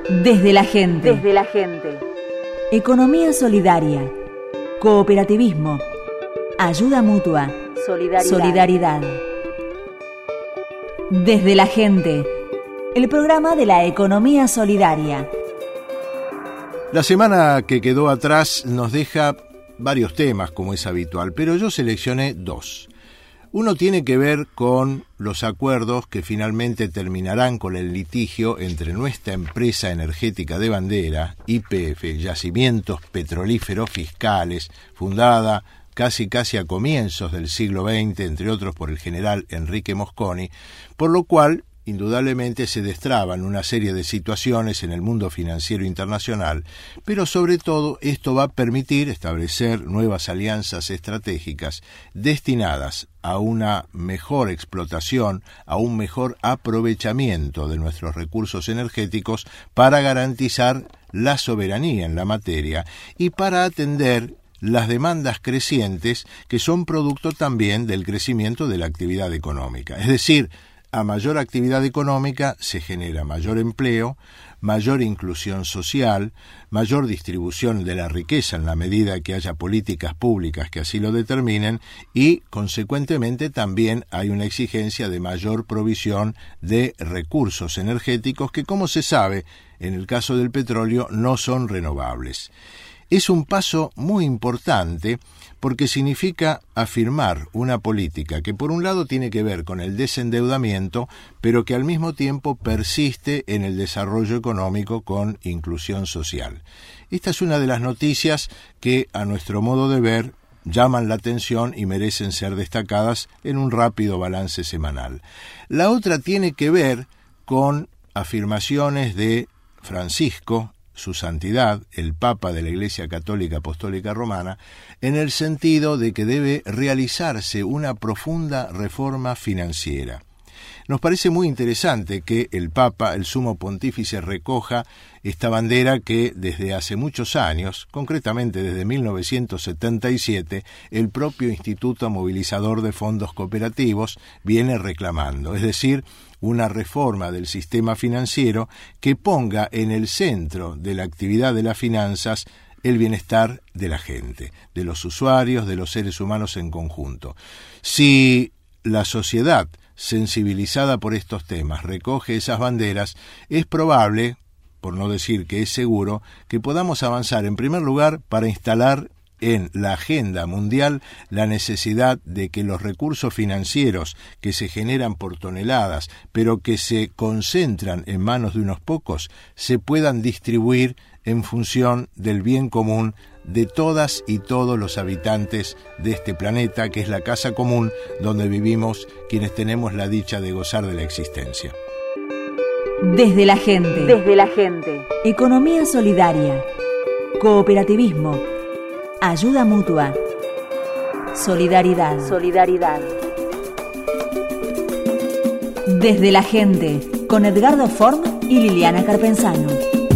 Desde la gente. Desde la gente. Economía solidaria. Cooperativismo. Ayuda mutua. Solidaridad. Desde la gente. El programa de la economía solidaria. La semana que quedó atrás nos deja varios temas, como es habitual, pero yo seleccioné dos. Uno tiene que ver con los acuerdos que finalmente terminarán con el litigio entre nuestra empresa energética de bandera, YPF, Yacimientos Petrolíferos Fiscales, fundada casi a comienzos del siglo XX, entre otros por el general Enrique Mosconi, por lo cual indudablemente se destraban una serie de situaciones en el mundo financiero internacional, pero sobre todo esto va a permitir establecer nuevas alianzas estratégicas destinadas a una mejor explotación, a un mejor aprovechamiento de nuestros recursos energéticos para garantizar la soberanía en la materia y para atender las demandas crecientes que son producto también del crecimiento de la actividad económica. Es decir, a mayor actividad económica se genera mayor empleo, mayor inclusión social, mayor distribución de la riqueza en la medida que haya políticas públicas que así lo determinen y, consecuentemente, también hay una exigencia de mayor provisión de recursos energéticos que, como se sabe, en el caso del petróleo, no son renovables. Es un paso muy importante porque significa afirmar una política que por un lado tiene que ver con el desendeudamiento, pero que al mismo tiempo persiste en el desarrollo económico con inclusión social. Esta es una de las noticias que, a nuestro modo de ver, llaman la atención y merecen ser destacadas en un rápido balance semanal. La otra tiene que ver con afirmaciones de Francisco, su santidad, el Papa de la Iglesia Católica Apostólica Romana, en el sentido de que debe realizarse una profunda reforma financiera. Nos parece muy interesante que el Papa, el Sumo Pontífice, recoja esta bandera que desde hace muchos años, concretamente desde 1977, el propio Instituto Movilizador de Fondos Cooperativos viene reclamando, es decir, una reforma del sistema financiero que ponga en el centro de la actividad de las finanzas el bienestar de la gente, de los usuarios, de los seres humanos en conjunto. Si la sociedad sensibilizada por estos temas recoge esas banderas, es probable, por no decir que es seguro, que podamos avanzar en primer lugar para instalar en la agenda mundial la necesidad de que los recursos financieros que se generan por toneladas, pero que se concentran en manos de unos pocos, se puedan distribuir en función del bien común de todas y todos los habitantes de este planeta, que es la casa común donde vivimos quienes tenemos la dicha de gozar de la existencia. Desde la gente. Desde la gente. Economía solidaria. Cooperativismo. Ayuda mutua. Solidaridad. Desde la gente, con Edgardo Form y Liliana Carpenzano.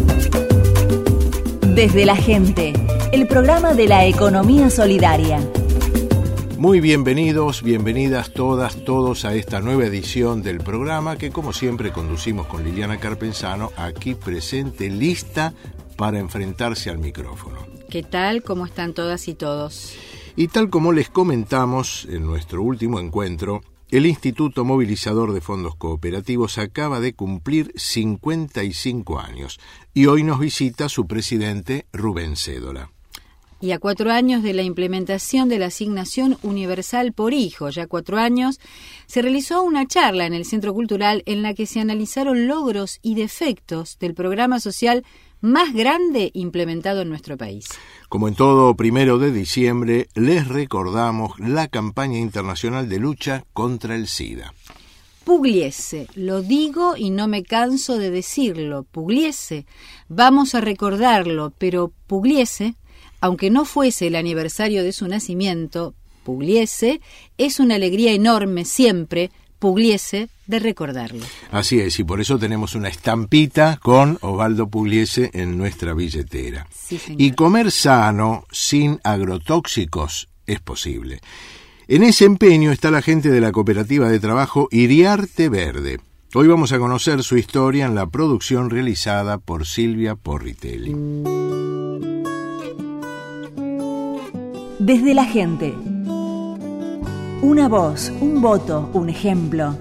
Desde la gente, el programa de la economía solidaria. Muy bienvenidos, bienvenidas todos a esta nueva edición del programa que, como siempre, conducimos con Liliana Carpenzano, aquí presente, lista para enfrentarse al micrófono. ¿Qué tal? ¿Cómo están todas y todos? Y tal como les comentamos en nuestro último encuentro, el Instituto Movilizador de Fondos Cooperativos acaba de cumplir 55 años y hoy nos visita su presidente Rubén Cédola. Y a 4 años de la implementación de la asignación universal por hijo, ya 4 años, se realizó una charla en el Centro Cultural en la que se analizaron logros y defectos del programa social más grande implementado en nuestro país. Como en todo 1 de diciembre, les recordamos la campaña internacional de lucha contra el SIDA. Pugliese, lo digo y no me canso de decirlo, Pugliese. Vamos a recordarlo, pero Pugliese, aunque no fuese el aniversario de su nacimiento, Pugliese es una alegría enorme siempre, Pugliese, de recordarlo. Así es, y por eso tenemos una estampita con Osvaldo Pugliese en nuestra billetera. Sí, señor. Y comer sano, sin agrotóxicos, es posible. En ese empeño está la gente de la cooperativa de trabajo Iriarte Verde. Hoy vamos a conocer su historia en la producción realizada por Silvia Porritelli. Desde la gente. Una voz, un voto, un ejemplo.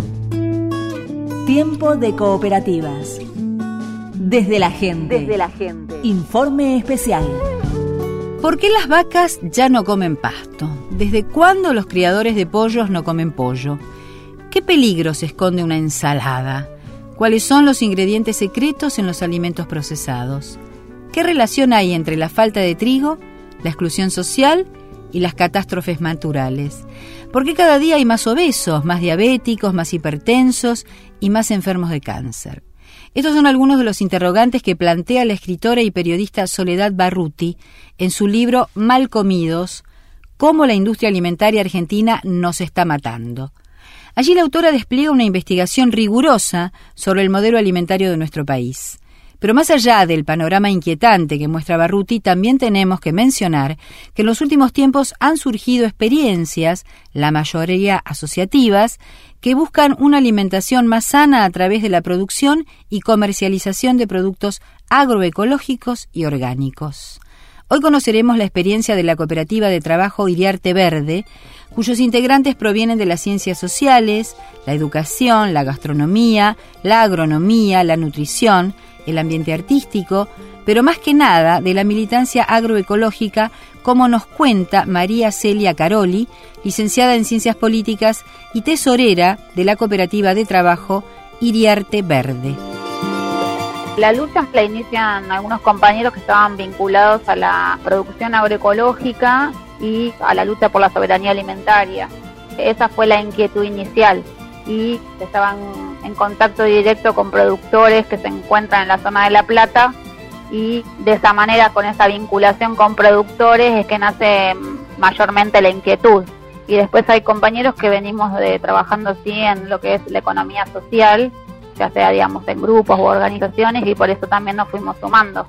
Tiempo de cooperativas. Desde la gente. Desde la gente. Informe especial. ¿Por qué las vacas ya no comen pasto? ¿Desde cuándo los criadores de pollos no comen pollo? ¿Qué peligros esconde una ensalada? ¿Cuáles son los ingredientes secretos en los alimentos procesados? ¿Qué relación hay entre la falta de trigo, la exclusión social y las catástrofes naturales? ¿Por qué cada día hay más obesos, más diabéticos, más hipertensos y más enfermos de cáncer? Estos son algunos de los interrogantes que plantea la escritora y periodista Soledad Barruti en su libro Mal comidos, cómo la industria alimentaria argentina nos está matando. Allí la autora despliega una investigación rigurosa sobre el modelo alimentario de nuestro país. Pero más allá del panorama inquietante que muestra Barruti, también tenemos que mencionar que en los últimos tiempos han surgido experiencias, la mayoría asociativas, que buscan una alimentación más sana a través de la producción y comercialización de productos agroecológicos y orgánicos. Hoy conoceremos la experiencia de la cooperativa de trabajo Iriarte Verde, cuyos integrantes provienen de las ciencias sociales, la educación, la gastronomía, la agronomía, la nutrición, el ambiente artístico, pero más que nada de la militancia agroecológica, como nos cuenta María Celia Caroli, licenciada en Ciencias Políticas y tesorera de la cooperativa de trabajo Iriarte Verde. La lucha la inician algunos compañeros que estaban vinculados a la producción agroecológica y a la lucha por la soberanía alimentaria. Esa fue la inquietud inicial y estaban en contacto directo con productores que se encuentran en la zona de La Plata y de esa manera, con esa vinculación con productores, es que nace mayormente la inquietud. Y después hay compañeros que venimos trabajando así en lo que es la economía social, ya sea, digamos, en grupos u organizaciones, y por eso también nos fuimos sumando.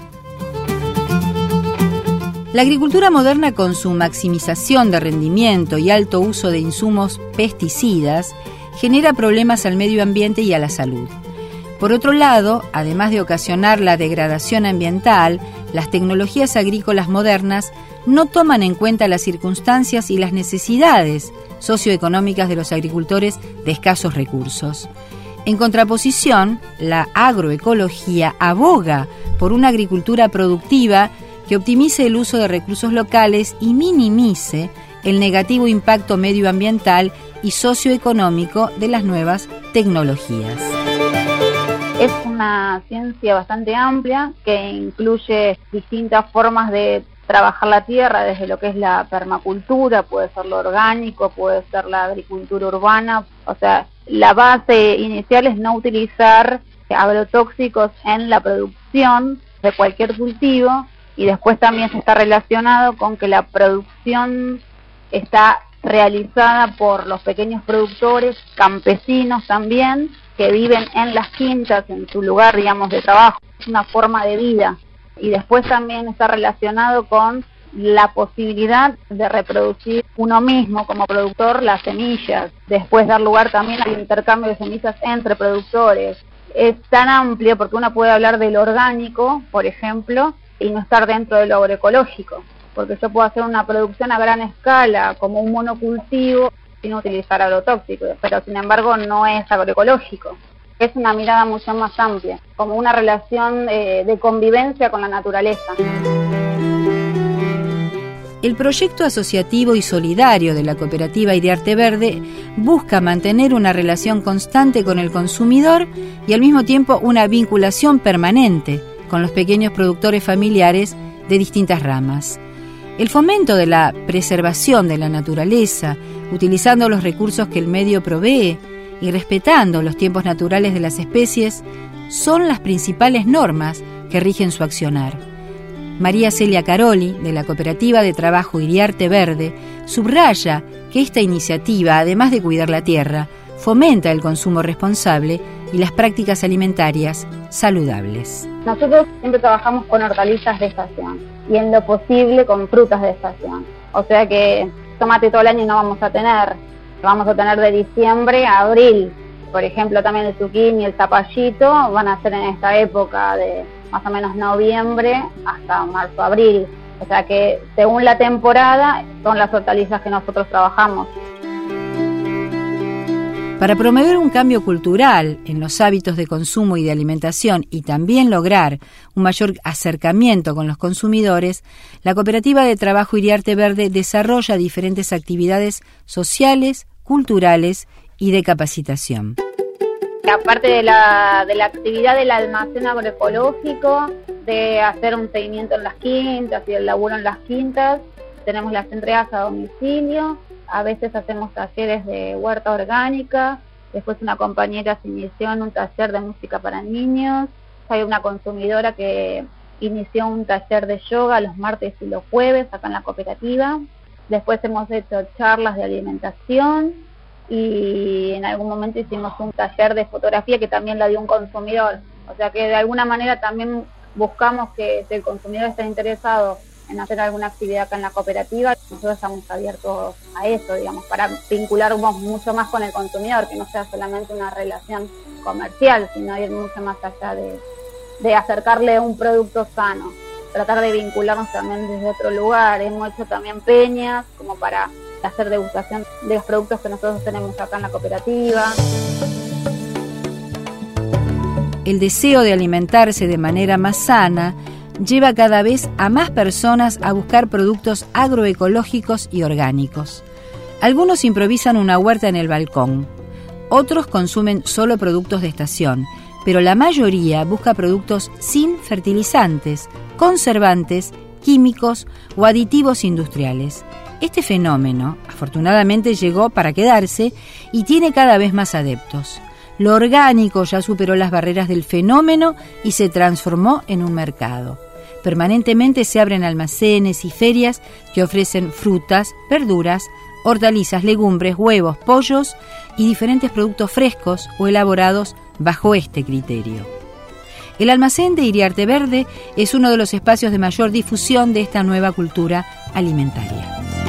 La agricultura moderna, con su maximización de rendimiento y alto uso de insumos pesticidas, genera problemas al medio ambiente y a la salud. Por otro lado, además de ocasionar la degradación ambiental, las tecnologías agrícolas modernas no toman en cuenta las circunstancias y las necesidades socioeconómicas de los agricultores de escasos recursos. En contraposición, la agroecología aboga por una agricultura productiva que optimice el uso de recursos locales y minimice el negativo impacto medioambiental y socioeconómico de las nuevas tecnologías. Es una ciencia bastante amplia que incluye distintas formas de trabajar la tierra, desde lo que es la permacultura, puede ser lo orgánico, puede ser la agricultura urbana. O sea, la base inicial es no utilizar agrotóxicos en la producción de cualquier cultivo, y después también está relacionado con que la producción está realizada por los pequeños productores, campesinos también, que viven en las quintas, en su lugar, digamos, de trabajo. Es una forma de vida. Y después también está relacionado con la posibilidad de reproducir uno mismo como productor las semillas, después dar lugar también al intercambio de semillas entre productores. Es tan amplio porque uno puede hablar de lo orgánico, por ejemplo, y no estar dentro de lo agroecológico, porque yo puedo hacer una producción a gran escala como un monocultivo sin utilizar agrotóxicos, pero sin embargo no es agroecológico. Es una mirada mucho más amplia, como una relación de convivencia con la naturaleza. El proyecto asociativo y solidario de la cooperativa Iriarte Verde busca mantener una relación constante con el consumidor y al mismo tiempo una vinculación permanente con los pequeños productores familiares de distintas ramas. El fomento de la preservación de la naturaleza, utilizando los recursos que el medio provee y respetando los tiempos naturales de las especies, son las principales normas que rigen su accionar. María Celia Caroli, de la cooperativa de trabajo Iriarte Verde, subraya que esta iniciativa, además de cuidar la tierra, fomenta el consumo responsable y las prácticas alimentarias saludables. Nosotros siempre trabajamos con hortalizas de estación y en lo posible con frutas de estación. O sea que tomate todo el año no vamos a tener de diciembre a abril. Por ejemplo, también el zucchini y el zapallito van a ser en esta época de más o menos noviembre hasta marzo-abril. O sea que según la temporada son las hortalizas que nosotros trabajamos. Para promover un cambio cultural en los hábitos de consumo y de alimentación y también lograr un mayor acercamiento con los consumidores, la Cooperativa de Trabajo Iriarte Verde desarrolla diferentes actividades sociales, culturales y de capacitación. Aparte de la actividad del almacén agroecológico, de hacer un seguimiento en las quintas y el laburo en las quintas, tenemos las entregas a domicilio, a veces hacemos talleres de huerta orgánica, después una compañera se inició en un taller de música para niños, hay una consumidora que inició un taller de yoga los martes y los jueves acá en la cooperativa, después hemos hecho charlas de alimentación, y en algún momento hicimos un taller de fotografía que también la dio un consumidor. O sea que de alguna manera también buscamos que si el consumidor está interesado en hacer alguna actividad acá en la cooperativa, nosotros estamos abiertos a eso, digamos, para vincularnos mucho más con el consumidor, que no sea solamente una relación comercial, sino ir mucho más allá de acercarle un producto sano, tratar de vincularnos también desde otro lugar. Hemos hecho también peñas como para hacer degustación de los productos que nosotros tenemos acá en la cooperativa. El deseo de alimentarse de manera más sana lleva cada vez a más personas a buscar productos agroecológicos y orgánicos. Algunos improvisan una huerta en el balcón, otros consumen solo productos de estación, pero la mayoría busca productos sin fertilizantes, conservantes, químicos o aditivos industriales. Este fenómeno, afortunadamente, llegó para quedarse y tiene cada vez más adeptos. Lo orgánico ya superó las barreras del fenómeno y se transformó en un mercado. Permanentemente se abren almacenes y ferias que ofrecen frutas, verduras, hortalizas, legumbres, huevos, pollos y diferentes productos frescos o elaborados bajo este criterio. El almacén de Iriarte Verde es uno de los espacios de mayor difusión de esta nueva cultura alimentaria.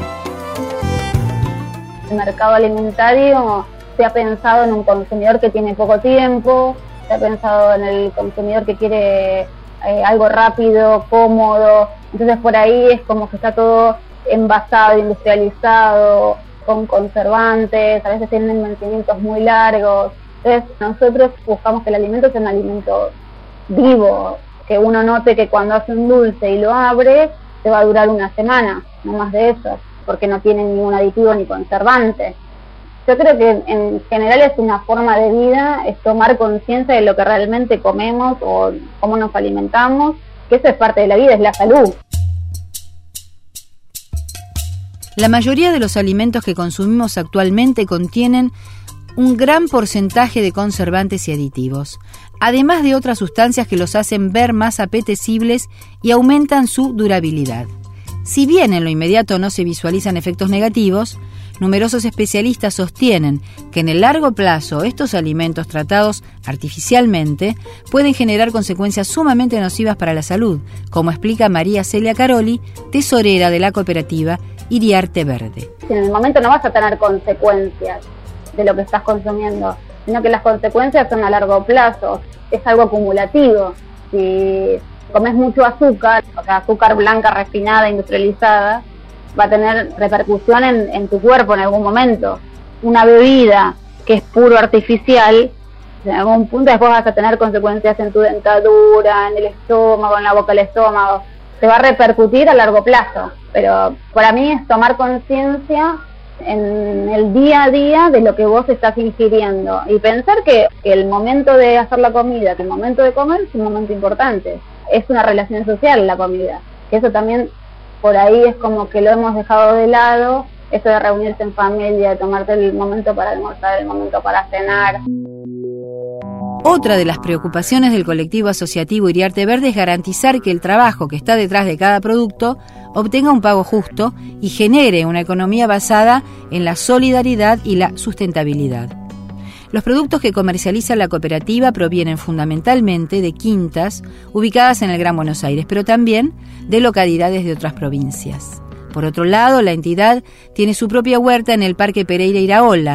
El mercado alimentario se ha pensado en un consumidor que tiene poco tiempo, se ha pensado en el consumidor que quiere algo rápido, cómodo, entonces por ahí es como que está todo envasado, industrializado, con conservantes, a veces tienen vencimientos muy largos. Entonces nosotros buscamos que el alimento sea un alimento vivo, que uno note que cuando hace un dulce y lo abre, te va a durar una semana, no más de eso, porque no tiene ningún aditivo ni conservante. Yo creo que en general es una forma de vida, es tomar conciencia de lo que realmente comemos o cómo nos alimentamos, que eso es parte de la vida, es la salud. La mayoría de los alimentos que consumimos actualmente contienen un gran porcentaje de conservantes y aditivos, además de otras sustancias que los hacen ver más apetecibles y aumentan su durabilidad. Si bien en lo inmediato no se visualizan efectos negativos, numerosos especialistas sostienen que en el largo plazo estos alimentos tratados artificialmente pueden generar consecuencias sumamente nocivas para la salud, como explica María Celia Caroli, tesorera de la cooperativa Iriarte Verde. En el momento no vas a tener consecuencias de lo que estás consumiendo, sino que las consecuencias son a largo plazo, es algo acumulativo. Si comes mucho azúcar, o sea, azúcar blanca, refinada, industrializada, va a tener repercusión en tu cuerpo en algún momento. Una bebida que es puro artificial, en algún punto después vas a tener consecuencias en tu dentadura, en el estómago, en la boca del estómago. Se va a repercutir a largo plazo, pero para mí es tomar conciencia en el día a día de lo que vos estás ingiriendo y pensar que el momento de hacer la comida, que el momento de comer es un momento importante. Es una relación social la comida, que eso también por ahí es como que lo hemos dejado de lado, eso de reunirse en familia, de tomarte el momento para almorzar, el momento para cenar. Otra de las preocupaciones del colectivo asociativo Iriarte Verde es garantizar que el trabajo que está detrás de cada producto obtenga un pago justo y genere una economía basada en la solidaridad y la sustentabilidad. Los productos que comercializa la cooperativa provienen fundamentalmente de quintas ubicadas en el Gran Buenos Aires, pero también de localidades de otras provincias. Por otro lado, la entidad tiene su propia huerta en el Parque Pereira Iraola,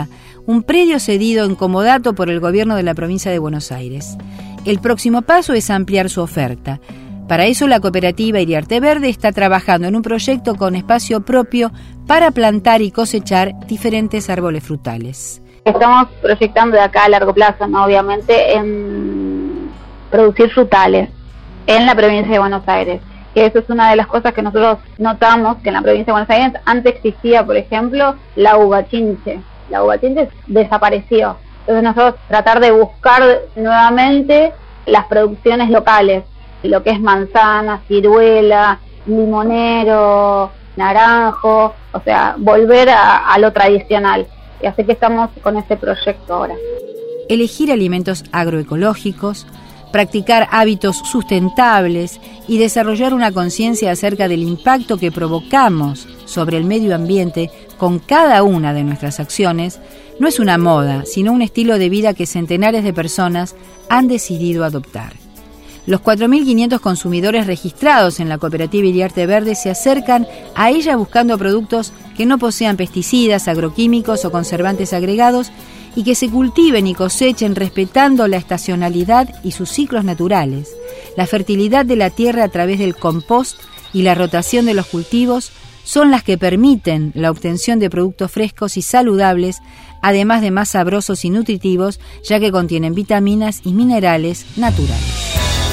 un predio cedido en comodato por el gobierno de la provincia de Buenos Aires. El próximo paso es ampliar su oferta. Para eso la cooperativa Iriarte Verde está trabajando en un proyecto con espacio propio para plantar y cosechar diferentes árboles frutales. Estamos proyectando de acá a largo plazo, ¿no? Obviamente, en producir frutales en la provincia de Buenos Aires. Que eso es una de las cosas que nosotros notamos, que en la provincia de Buenos Aires antes existía, por ejemplo, la uva chinche. La uva chinche desapareció. Entonces nosotros tratar de buscar nuevamente las producciones locales, lo que es manzana, ciruela, limonero, naranjo, o sea, volver a lo tradicional. Y así que estamos con este proyecto ahora. Elegir alimentos agroecológicos, practicar hábitos sustentables y desarrollar una conciencia acerca del impacto que provocamos sobre el medio ambiente con cada una de nuestras acciones no es una moda, sino un estilo de vida que centenares de personas han decidido adoptar. Los 4.500 consumidores registrados en la cooperativa Iriarte Verde se acercan a ella buscando productos que no posean pesticidas, agroquímicos o conservantes agregados y que se cultiven y cosechen respetando la estacionalidad y sus ciclos naturales, la fertilidad de la tierra a través del compost y la rotación de los cultivos son las que permiten la obtención de productos frescos y saludables, además de más sabrosos y nutritivos, ya que contienen vitaminas y minerales naturales.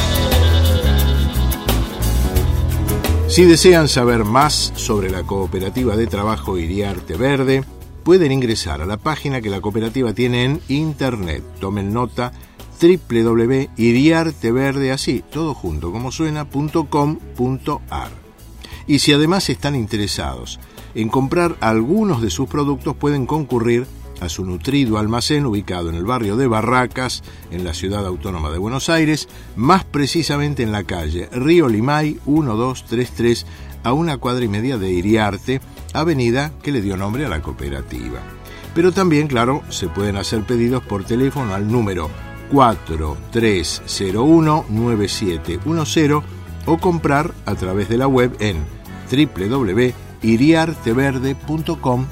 Si desean saber más sobre la cooperativa de trabajo Iriarte Verde, pueden ingresar a la página que la cooperativa tiene en internet. Tomen nota, www.iriarteverde, así, todo junto, como suena, .com.ar. Y si además están interesados en comprar algunos de sus productos, pueden concurrir a su nutrido almacén ubicado en el barrio de Barracas, en la ciudad autónoma de Buenos Aires, más precisamente en la calle Río Limay 1233, a 1,5 cuadras de Iriarte, avenida que le dio nombre a la cooperativa. Pero también, claro, se pueden hacer pedidos por teléfono al número 4301-9710 o comprar a través de la web en www.iriarteverde.com.ar.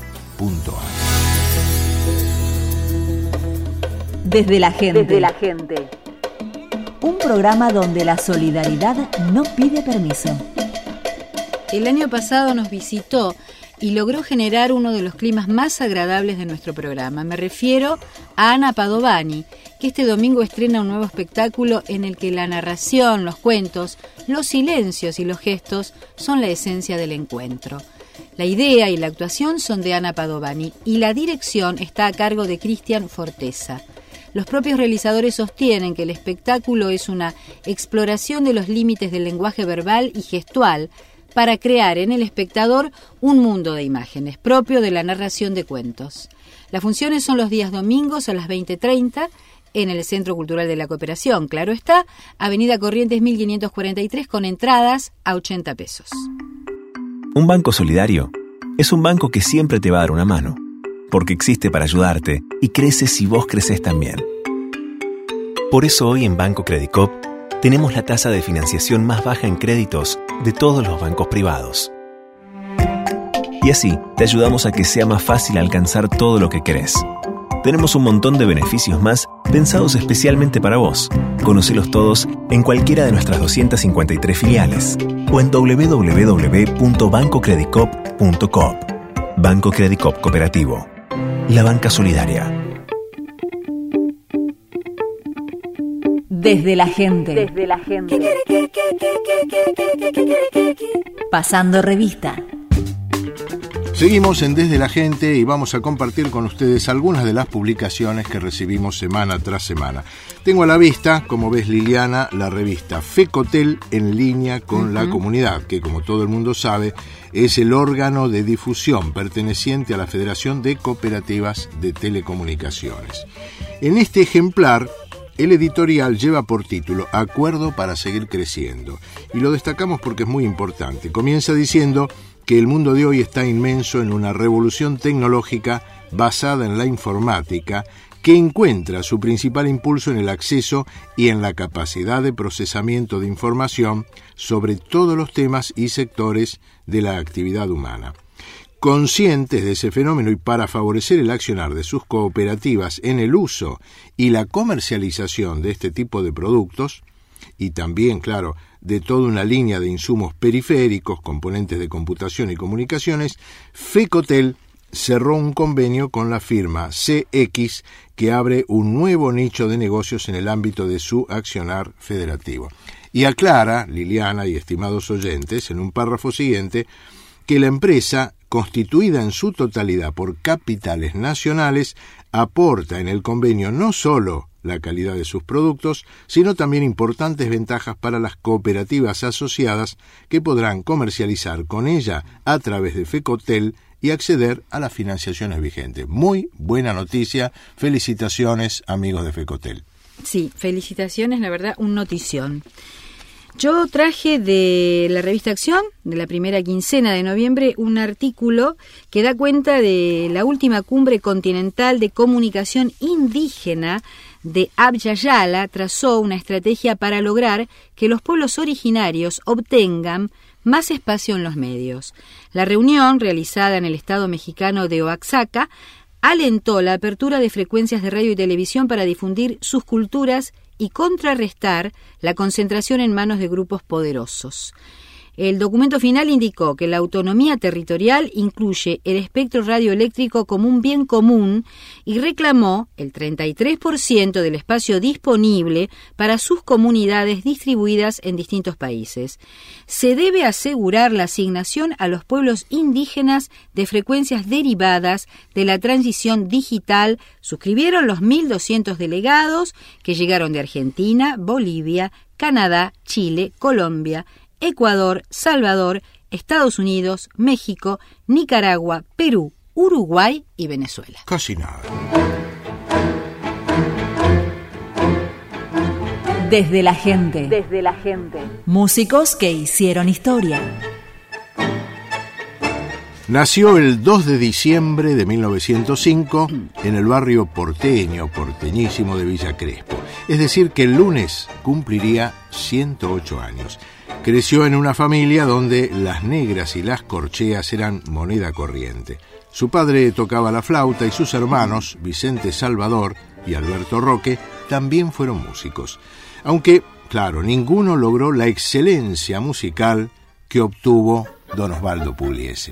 Desde la gente. Desde la gente. Un programa donde la solidaridad no pide permiso. El año pasado nos visitó y logró generar uno de los climas más agradables de nuestro programa. Me refiero a Ana Padovani, que este domingo estrena un nuevo espectáculo en el que la narración, los cuentos, los silencios y los gestos son la esencia del encuentro. La idea y la actuación son de Ana Padovani y la dirección está a cargo de Cristian Forteza. Los propios realizadores sostienen que el espectáculo es una exploración de los límites del lenguaje verbal y gestual para crear en el espectador un mundo de imágenes propio de la narración de cuentos. Las funciones son los días domingos a las 20:30 en el Centro Cultural de la Cooperación, claro está, Avenida Corrientes 1543, con entradas a 80 pesos. Un banco solidario es un banco que siempre te va a dar una mano, porque existe para ayudarte y crece si vos creces también. Por eso hoy en Banco Credicop tenemos la tasa de financiación más baja en créditos de todos los bancos privados. Y así te ayudamos a que sea más fácil alcanzar todo lo que querés. Tenemos un montón de beneficios más pensados especialmente para vos. Conocelos todos en cualquiera de nuestras 253 filiales o en www.bancocredicop.coop. Banco Credicop Cooperativo. La banca solidaria. Desde la gente. Desde la gente. Pasando revista. Seguimos en Desde la Gente y vamos a compartir con ustedes algunas de las publicaciones que recibimos semana tras semana. Tengo a la vista, como ves Liliana, la revista FECOTEL en línea con la comunidad, que como todo el mundo sabe es el órgano de difusión perteneciente a la Federación de Cooperativas de Telecomunicaciones. En este ejemplar, el editorial lleva por título Acuerdo para seguir creciendo, y lo destacamos porque es muy importante. Comienza diciendo que el mundo de hoy está inmenso en una revolución tecnológica basada en la informática que encuentra su principal impulso en el acceso y en la capacidad de procesamiento de información sobre todos los temas y sectores de la actividad humana. Conscientes de ese fenómeno y para favorecer el accionar de sus cooperativas en el uso y la comercialización de este tipo de productos, y también, claro, de toda una línea de insumos periféricos, componentes de computación y comunicaciones, FECOTEL cerró un convenio con la firma CX que abre un nuevo nicho de negocios en el ámbito de su accionar federativo. Y aclara, Liliana y estimados oyentes, en un párrafo siguiente, que la empresa, constituida en su totalidad por capitales nacionales, aporta en el convenio no solo la calidad de sus productos, sino también importantes ventajas para las cooperativas asociadas que podrán comercializar con ella a través de FECOTEL y acceder a las financiaciones vigentes. Muy buena noticia. Felicitaciones, amigos de FECOTEL. Sí, felicitaciones, la verdad, un notición. Yo traje de la revista Acción, de la primera quincena de noviembre, un artículo que da cuenta de la última cumbre continental de comunicación indígena de Abya Yala. Trazó una estrategia para lograr que los pueblos originarios obtengan más espacio en los medios. La reunión, realizada en el estado mexicano de Oaxaca, alentó la apertura de frecuencias de radio y televisión para difundir sus culturas y contrarrestar la concentración en manos de grupos poderosos. El documento final indicó que la autonomía territorial incluye el espectro radioeléctrico como un bien común y reclamó el 33% del espacio disponible para sus comunidades distribuidas en distintos países. Se debe asegurar la asignación a los pueblos indígenas de frecuencias derivadas de la transición digital, suscribieron los 1.200 delegados que llegaron de Argentina, Bolivia, Canadá, Chile, Colombia, Ecuador, Salvador, Estados Unidos, México, Nicaragua, Perú, Uruguay y Venezuela. Casi nada. Desde la gente. Desde la gente. Músicos que hicieron historia. Nació el 2 de diciembre de 1905 en el barrio porteñísimo de Villa Crespo. Es decir, que el lunes cumpliría 108 años. Creció en una familia donde las negras y las corcheas eran moneda corriente. Su padre tocaba la flauta y sus hermanos, Vicente Salvador y Alberto Roque, también fueron músicos. Aunque, claro, ninguno logró la excelencia musical que obtuvo don Osvaldo Pugliese.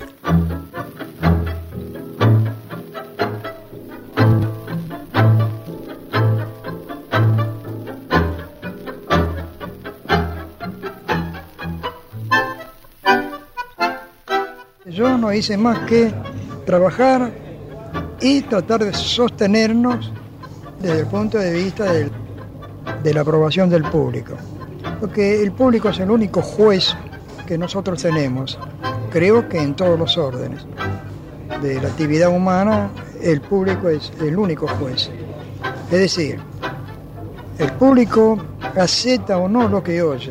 Yo no hice más que trabajar y tratar de sostenernos desde el punto de vista de la aprobación del público. Porque el público es el único juez que nosotros tenemos, creo que en todos los órdenes de la actividad humana, el público es el único juez. Es decir, el público acepta o no lo que oye,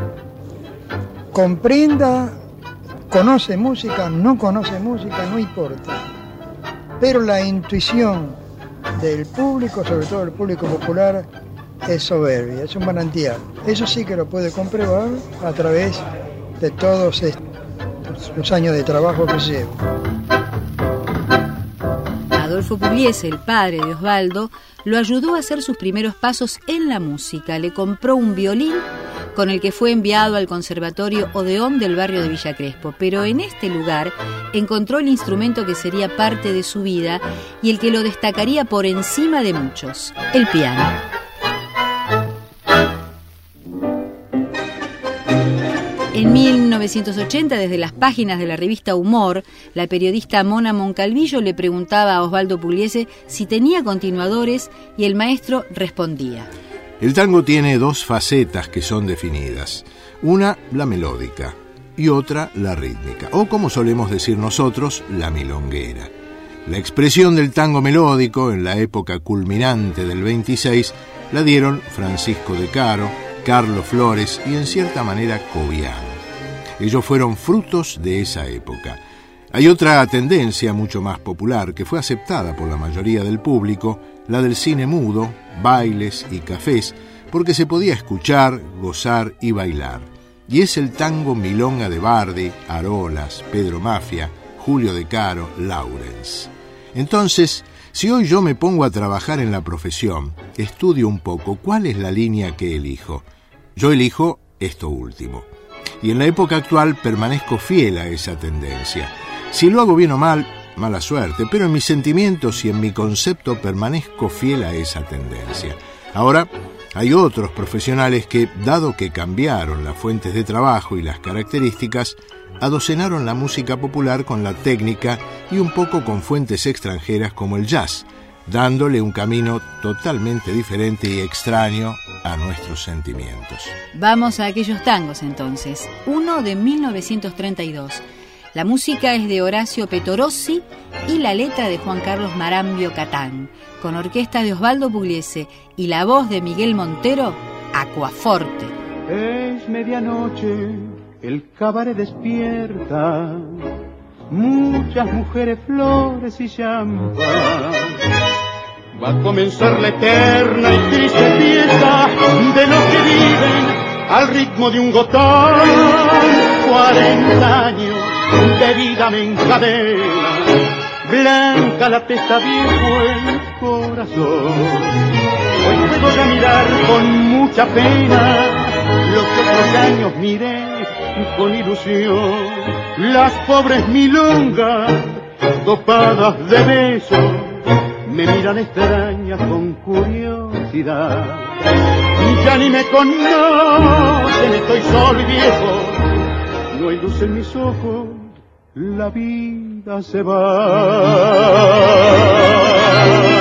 comprenda, conoce música, no conoce música, no importa. Pero la intuición del público, sobre todo el público popular, es soberbia, es un manantial. Eso sí que lo puede comprobar a través de todos los años de trabajo que llevo. Adolfo Pugliese, el padre de Osvaldo, lo ayudó a hacer sus primeros pasos en la música. Le compró un violín con el que fue enviado al Conservatorio Odeón del barrio de Villa Crespo, pero en este lugar encontró el instrumento que sería parte de su vida y el que lo destacaría por encima de muchos, el piano. En 1980, desde las páginas de la revista Humor, la periodista Mona Moncalvillo le preguntaba a Osvaldo Pugliese si tenía continuadores y el maestro respondía: El tango tiene dos facetas que son definidas. Una, la melódica, y otra, la rítmica, o como solemos decir nosotros, la milonguera. La expresión del tango melódico en la época culminante del 26 la dieron Francisco de Caro, Carlos Flores y en cierta manera Cobian. Ellos fueron frutos de esa época. Hay otra tendencia mucho más popular que fue aceptada por la mayoría del público, la del cine mudo, bailes y cafés, porque se podía escuchar, gozar y bailar. Y es el tango milonga de Bardi, Arolas, Pedro Mafia, Julio De Caro, Lawrence. Entonces, si hoy yo me pongo a trabajar en la profesión, estudio un poco cuál es la línea que elijo. Yo elijo esto último. Y en la época actual permanezco fiel a esa tendencia. Si lo hago bien o mal, mala suerte, pero en mis sentimientos y en mi concepto permanezco fiel a esa tendencia. Ahora, hay otros profesionales que, dado que cambiaron las fuentes de trabajo y las características, adocenaron la música popular con la técnica y un poco con fuentes extranjeras como el jazz, dándole un camino totalmente diferente y extraño a nuestros sentimientos. Vamos a aquellos tangos entonces. Uno de 1932. La música es de Horacio Petorossi y la letra de Juan Carlos Marambio Catán, con orquesta de Osvaldo Pugliese y la voz de Miguel Montero, Aquaforte. Es medianoche, el cabaret despierta, muchas mujeres, flores y champán. Va a comenzar la eterna y triste fiesta de los que viven al ritmo de un gotán. 40 años de vida me encadena, blanca la testa, viejo el corazón. Hoy puedo ya mirar con mucha pena los otros años miré con ilusión. Las pobres milongas dopadas de besos me miran extrañas con curiosidad. Ya ni me conocen, estoy solo y viejo, no hay luz en mis ojos, la vida se va.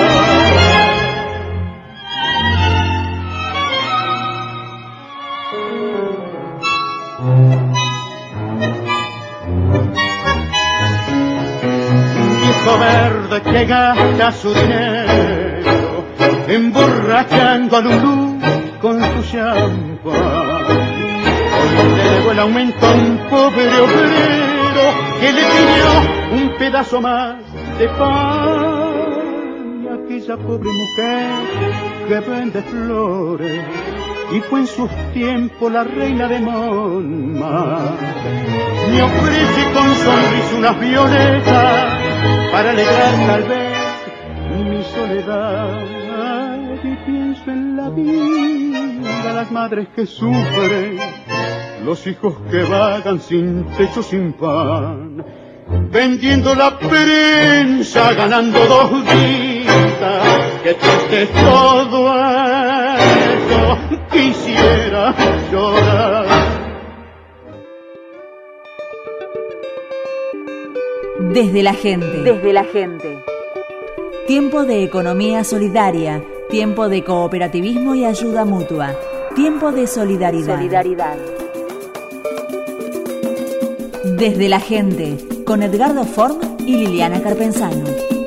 Verde que gasta su dinero emborrachando al hindú con su champán. Hoy le debo el aumento a un pobre obrero que le pidió un pedazo más de pan. Y aquella pobre mujer que vende flores y fue en sus tiempos la reina de Montmartre, me ofrece con sonrisa unas violetas para alegrar tal vez mi soledad. Y pienso en la vida, las madres que sufren, los hijos que vagan sin techo, sin pan, vendiendo la prensa, ganando 2 guitas. Que triste es todo esto, quisiera llorar. Desde la gente. Desde la gente. Tiempo de economía solidaria, tiempo de cooperativismo y ayuda mutua, tiempo de solidaridad. Solidaridad. Desde la gente, con Edgardo Form y Liliana Carpenzano.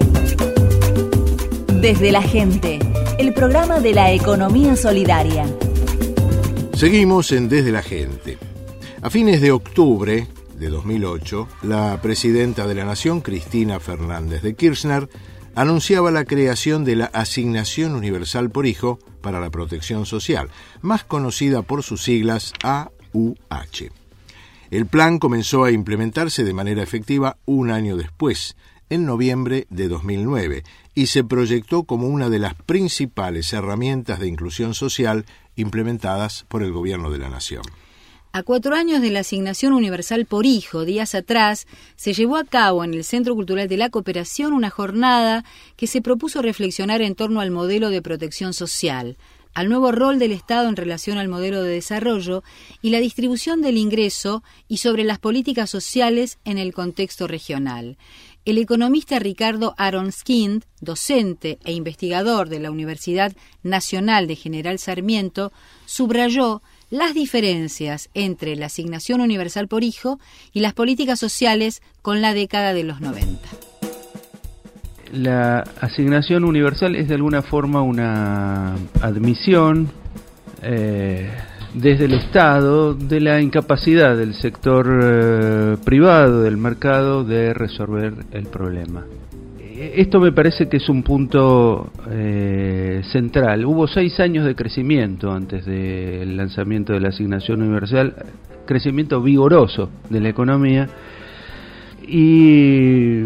Desde la gente, el programa de la economía solidaria. Seguimos en Desde la gente. A fines de octubre de 2008, la presidenta de la Nación, Cristina Fernández de Kirchner, anunciaba la creación de la Asignación Universal por Hijo para la Protección Social, más conocida por sus siglas AUH. El plan comenzó a implementarse de manera efectiva un año después, en noviembre de 2009, y se proyectó como una de las principales herramientas de inclusión social implementadas por el Gobierno de la Nación. A 4 años de la Asignación Universal por Hijo, días atrás, se llevó a cabo en el Centro Cultural de la Cooperación una jornada que se propuso reflexionar en torno al modelo de protección social, al nuevo rol del Estado en relación al modelo de desarrollo y la distribución del ingreso y sobre las políticas sociales en el contexto regional. El economista Ricardo Aronskind, docente e investigador de la Universidad Nacional de General Sarmiento, subrayó las diferencias entre la Asignación Universal por Hijo y las políticas sociales con la década de los 90. La asignación universal es de alguna forma una admisión desde el Estado de la incapacidad del sector privado, del mercado, de resolver el problema. Esto me parece que es un punto central. Hubo 6 años de crecimiento antes del lanzamiento de la asignación universal, crecimiento vigoroso de la economía, y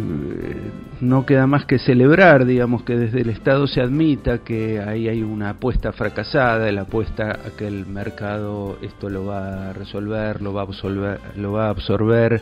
no queda más que celebrar, digamos, que desde el Estado se admita que ahí hay una apuesta fracasada, la apuesta a que el mercado esto lo va a resolver, lo va a absorber,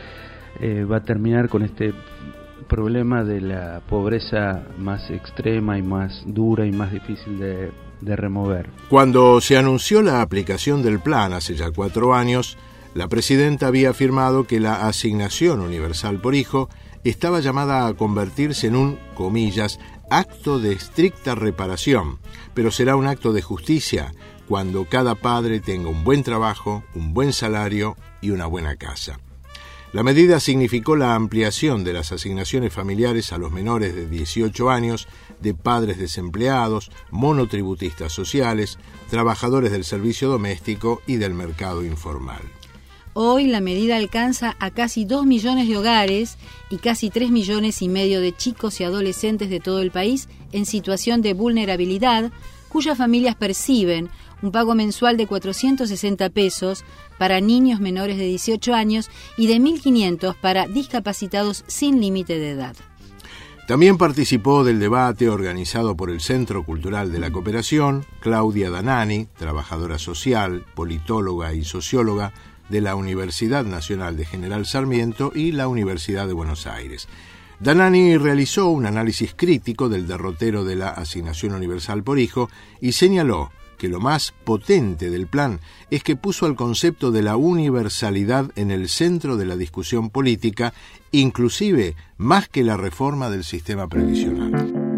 va a terminar con este problema de la pobreza más extrema y más dura y más difícil de remover. Cuando se anunció la aplicación del plan hace ya 4 años, la presidenta había afirmado que la asignación universal por hijo estaba llamada a convertirse en un, comillas, acto de estricta reparación, pero será un acto de justicia cuando cada padre tenga un buen trabajo, un buen salario y una buena casa. La medida significó la ampliación de las asignaciones familiares a los menores de 18 años, de padres desempleados, monotributistas sociales, trabajadores del servicio doméstico y del mercado informal. Hoy la medida alcanza a casi 2 millones de hogares y casi 3,5 millones de chicos y adolescentes de todo el país en situación de vulnerabilidad, cuyas familias perciben un pago mensual de 460 pesos para niños menores de 18 años y de 1.500 para discapacitados sin límite de edad. También participó del debate organizado por el Centro Cultural de la Cooperación Claudia Danani, trabajadora social, politóloga y socióloga de la Universidad Nacional de General Sarmiento y la Universidad de Buenos Aires. Danani realizó un análisis crítico del derrotero de la asignación universal por hijo y señaló que lo más potente del plan es que puso al concepto de la universalidad en el centro de la discusión política, inclusive más que la reforma del sistema previsional.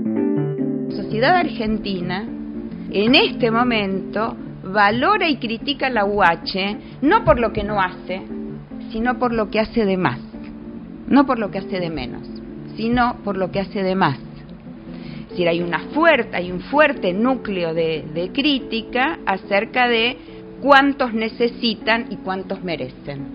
La sociedad argentina, en este momento, valora y critica la UH no por lo que no hace, sino por lo que hace de más. No por lo que hace de menos, sino por lo que hace de más. Es decir, hay un fuerte núcleo de crítica acerca de cuántos necesitan y cuántos merecen.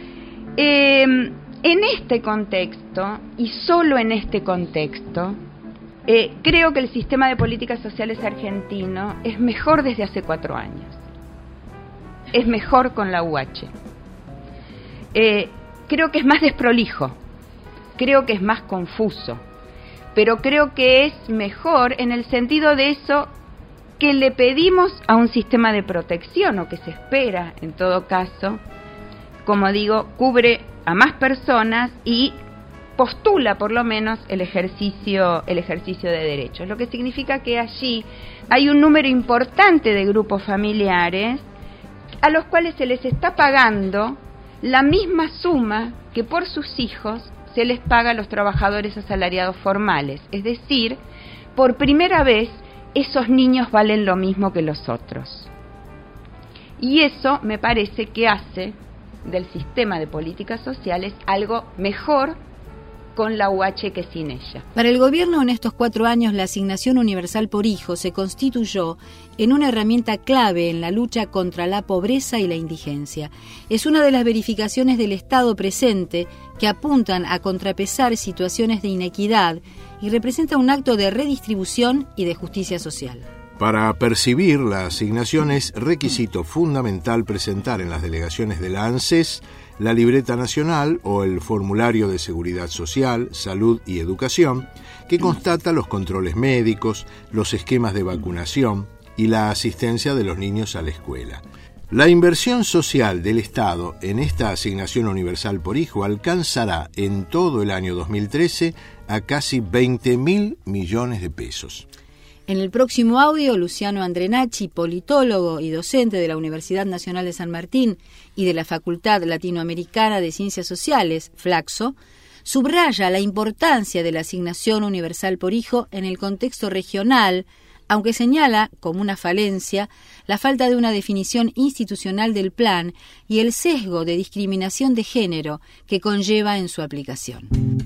En este contexto, y solo en este contexto, creo que el sistema de políticas sociales argentino es mejor desde hace 4 años. Es mejor con la UH. Creo que es más desprolijo, creo que es más confuso, pero creo que es mejor en el sentido de eso que le pedimos a un sistema de protección, o que se espera en todo caso, como digo, cubre a más personas y postula por lo menos el ejercicio de derechos, lo que significa que allí hay un número importante de grupos familiares a los cuales se les está pagando la misma suma que por sus hijos se les paga a los trabajadores asalariados formales, es decir, por primera vez esos niños valen lo mismo que los otros. Y eso me parece que hace del sistema de políticas sociales algo mejor con la UH que sin ella. Para el gobierno, en estos 4 años, la asignación universal por hijo se constituyó en una herramienta clave en la lucha contra la pobreza y la indigencia. Es una de las verificaciones del Estado presente que apuntan a contrapesar situaciones de inequidad y representa un acto de redistribución y de justicia social. Para percibir la asignación es requisito fundamental presentar en las delegaciones de la ANSES la libreta nacional o el formulario de Seguridad Social, Salud y Educación, que constata los controles médicos, los esquemas de vacunación y la asistencia de los niños a la escuela. La inversión social del Estado en esta asignación universal por hijo alcanzará en todo el año 2013 a casi 20.000 millones de pesos. En el próximo audio, Luciano Andrenacci, politólogo y docente de la Universidad Nacional de San Martín y de la Facultad Latinoamericana de Ciencias Sociales, Flaxo, subraya la importancia de la asignación universal por hijo en el contexto regional, aunque señala como una falencia la falta de una definición institucional del plan y el sesgo de discriminación de género que conlleva en su aplicación.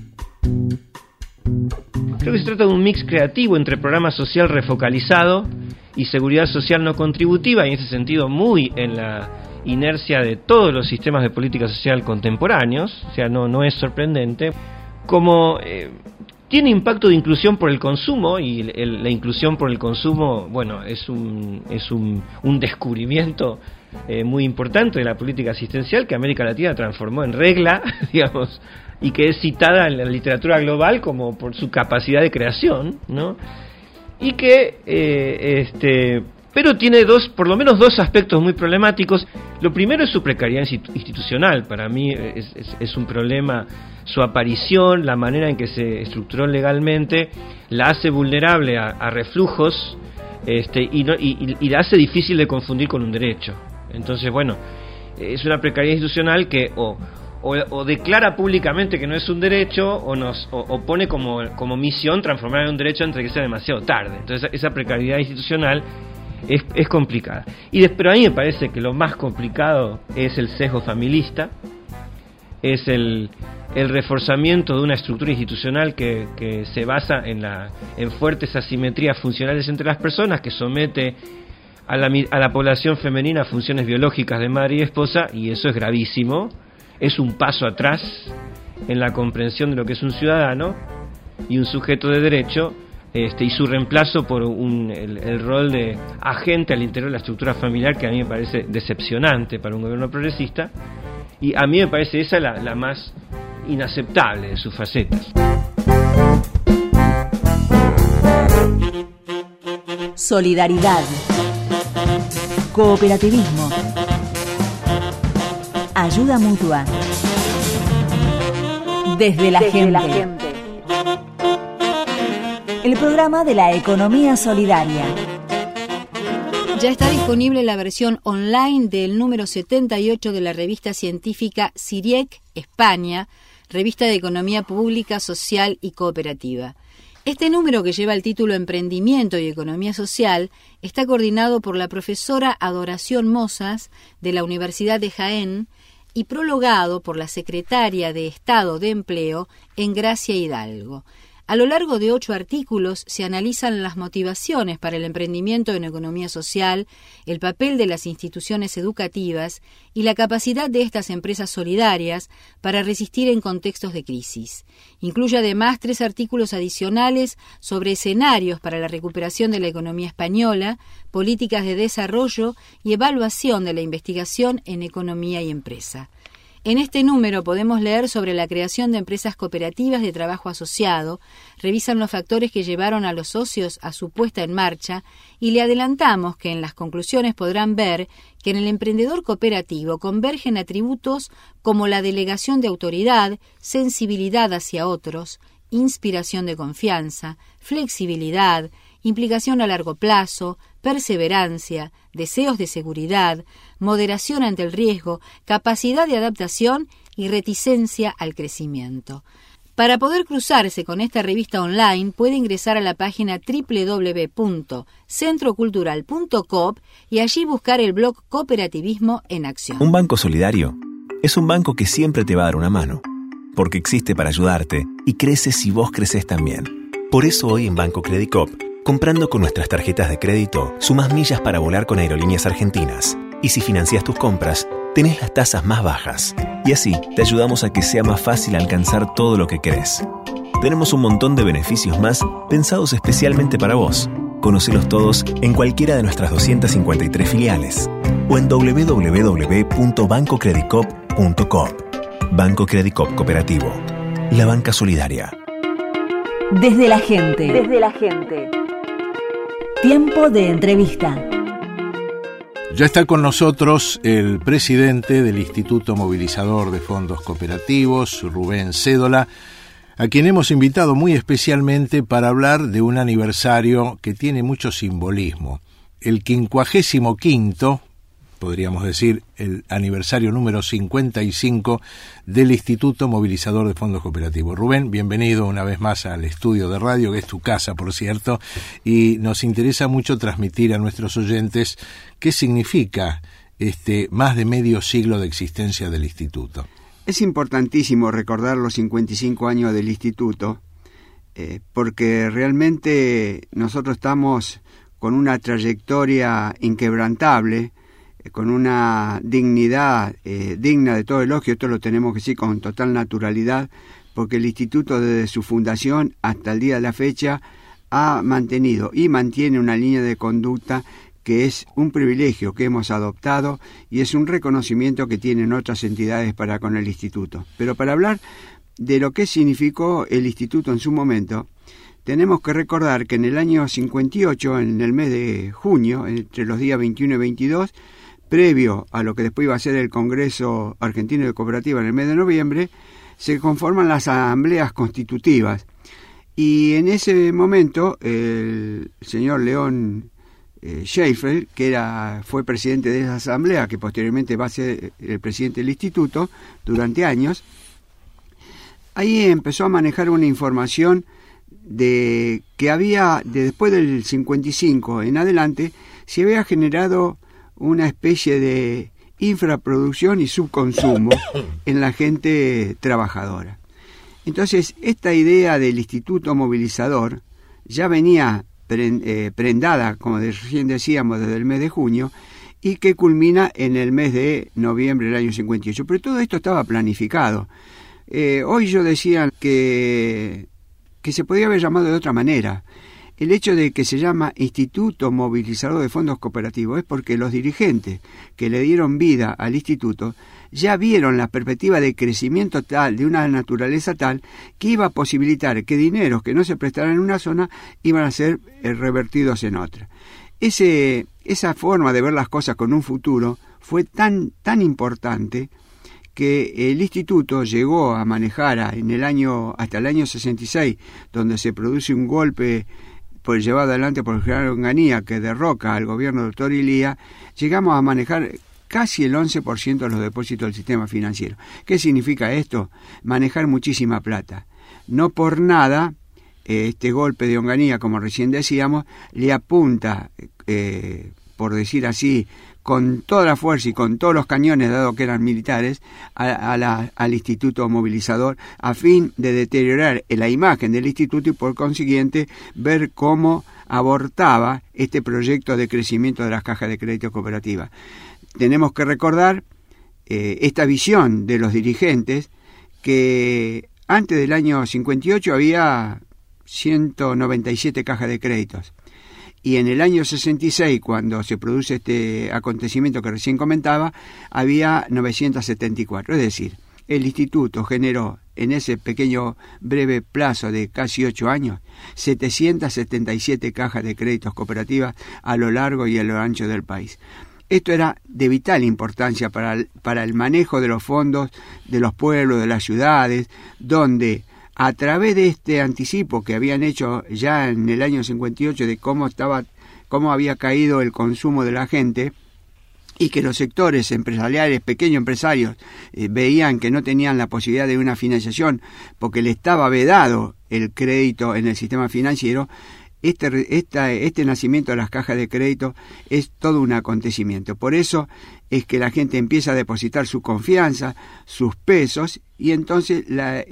Creo que se trata de un mix creativo entre programa social refocalizado y seguridad social no contributiva, y en ese sentido muy en la inercia de todos los sistemas de política social contemporáneos, o sea, no es sorprendente, como tiene impacto de inclusión por el consumo, y la inclusión por el consumo, bueno, es un descubrimiento muy importante de la política asistencial que América Latina transformó en regla, digamos, y que es citada en la literatura global como por su capacidad de creación, ¿no? Y que pero tiene por lo menos dos aspectos muy problemáticos. Lo primero es su precariedad institucional. Para mí es un problema su aparición, la manera en que se estructuró legalmente, la hace vulnerable a reflujos, y la hace difícil de confundir con un derecho. Entonces, bueno, es una precariedad institucional que o declara públicamente que no es un derecho, o pone como misión transformar en un derecho antes de que sea demasiado tarde. Entonces, esa precariedad institucional es complicada. Pero a mí me parece que lo más complicado es el sesgo familista, es el reforzamiento de una estructura institucional que se basa en fuertes asimetrías funcionales entre las personas, que somete a la población femenina a funciones biológicas de madre y esposa, y eso es gravísimo. Es un paso atrás en la comprensión de lo que es un ciudadano y un sujeto de derecho, y su reemplazo por el rol de agente al interior de la estructura familiar, que a mí me parece decepcionante para un gobierno progresista, y a mí me parece esa la más inaceptable de sus facetas. Solidaridad, cooperativismo, ayuda mutua, desde la gente. El programa de la economía solidaria. Ya está disponible la versión online del número 78 de la revista científica CIRIEC España, revista de economía pública, social y cooperativa. Este número, que lleva el título Emprendimiento y Economía Social, está coordinado por la profesora Adoración Mozas de la Universidad de Jaén y prologado por la secretaria de Estado de Empleo, Engracia Hidalgo. A lo largo de 8 artículos se analizan las motivaciones para el emprendimiento en economía social, el papel de las instituciones educativas y la capacidad de estas empresas solidarias para resistir en contextos de crisis. Incluye además 3 artículos adicionales sobre escenarios para la recuperación de la economía española, políticas de desarrollo y evaluación de la investigación en economía y empresa. En este número podemos leer sobre la creación de empresas cooperativas de trabajo asociado, revisan los factores que llevaron a los socios a su puesta en marcha, y le adelantamos que en las conclusiones podrán ver que en el emprendedor cooperativo convergen atributos como la delegación de autoridad, sensibilidad hacia otros, inspiración de confianza, flexibilidad, implicación a largo plazo, perseverancia, deseos de seguridad, moderación ante el riesgo, capacidad de adaptación y reticencia al crecimiento. Para poder cruzarse con esta revista online puede ingresar a la página www.centrocultural.coop y allí buscar el blog Cooperativismo en Acción. Un banco solidario es un banco que siempre te va a dar una mano, porque existe para ayudarte y crece si vos creces también. Por eso hoy en Banco Credicop, comprando con nuestras tarjetas de crédito, sumás millas para volar con Aerolíneas Argentinas. Y si financias tus compras, tenés las tasas más bajas. Y así te ayudamos a que sea más fácil alcanzar todo lo que querés. Tenemos un montón de beneficios más pensados especialmente para vos. Conocelos todos en cualquiera de nuestras 253 filiales o en www.bancocredicop.coop. Banco Credicop Cooperativo. La banca solidaria. Desde la gente. Desde la gente. Tiempo de entrevista. Ya está con nosotros el presidente del Instituto Movilizador de Fondos Cooperativos, Rubén Cédola, a quien hemos invitado muy especialmente para hablar de un aniversario que tiene mucho simbolismo. El 55º, podríamos decir, el aniversario número 55 del Instituto Movilizador de Fondos Cooperativos. Rubén, bienvenido una vez más al estudio de radio, que es tu casa, por cierto, y nos interesa mucho transmitir a nuestros oyentes qué significa más de medio siglo de existencia del Instituto. Es importantísimo recordar los 55 años del Instituto, porque realmente nosotros estamos con una trayectoria inquebrantable, con una dignidad digna de todo elogio. Esto lo tenemos que decir con total naturalidad, porque el instituto desde su fundación hasta el día de la fecha ha mantenido y mantiene una línea de conducta que es un privilegio que hemos adoptado y es un reconocimiento que tienen otras entidades para con el instituto. Pero para hablar de lo que significó el instituto en su momento, tenemos que recordar que en el año 58, en el mes de junio, entre los días 21 y 22, previo a lo que después iba a ser el Congreso Argentino de Cooperativa en el mes de noviembre, se conforman las asambleas constitutivas. Y en ese momento el señor León Schaefer, que fue presidente de esa asamblea, que posteriormente va a ser el presidente del instituto durante años, ahí empezó a manejar una información de que había, después del 55 en adelante, se había generado una especie de infraproducción y subconsumo en la gente trabajadora. Entonces, esta idea del instituto movilizador ya venía prendada, como recién decíamos, desde el mes de junio, y que culmina en el mes de noviembre del año 58. Pero todo esto estaba planificado. Hoy yo decía que se podía haber llamado de otra manera. El hecho de que se llama Instituto Movilizador de Fondos Cooperativos es porque los dirigentes que le dieron vida al instituto ya vieron la perspectiva de crecimiento tal, de una naturaleza tal, que iba a posibilitar que dineros que no se prestaran en una zona iban a ser revertidos en otra. Esa forma de ver las cosas con un futuro fue tan importante que el instituto llegó a manejar hasta el año 66, donde se produce un golpe llevado adelante por el general Onganía, que derroca al gobierno del doctor Ilía, llegamos a manejar casi el 11% de los depósitos del sistema financiero. ¿Qué significa esto? Manejar muchísima plata. No por nada, este golpe de Onganía, como recién decíamos, le apunta, por decir así, con toda la fuerza y con todos los cañones, dado que eran militares, al instituto movilizador, a fin de deteriorar la imagen del instituto y por consiguiente ver cómo abortaba este proyecto de crecimiento de las cajas de crédito cooperativas. Tenemos que recordar esta visión de los dirigentes, que antes del año 58 había 197 cajas de créditos. Y en el año 66, cuando se produce este acontecimiento que recién comentaba, había 974. Es decir, el instituto generó en ese pequeño breve plazo de casi 8 años 777 cajas de créditos cooperativas a lo largo y a lo ancho del país. Esto era de vital importancia para el manejo de los fondos de los pueblos, de las ciudades, donde a través de este anticipo que habían hecho ya en el año 58 de cómo había caído el consumo de la gente, y que los sectores empresariales, pequeños empresarios, veían que no tenían la posibilidad de una financiación porque le estaba vedado el crédito en el sistema financiero, este nacimiento de las cajas de crédito es todo un acontecimiento. Por eso es que la gente empieza a depositar su confianza, sus pesos, y entonces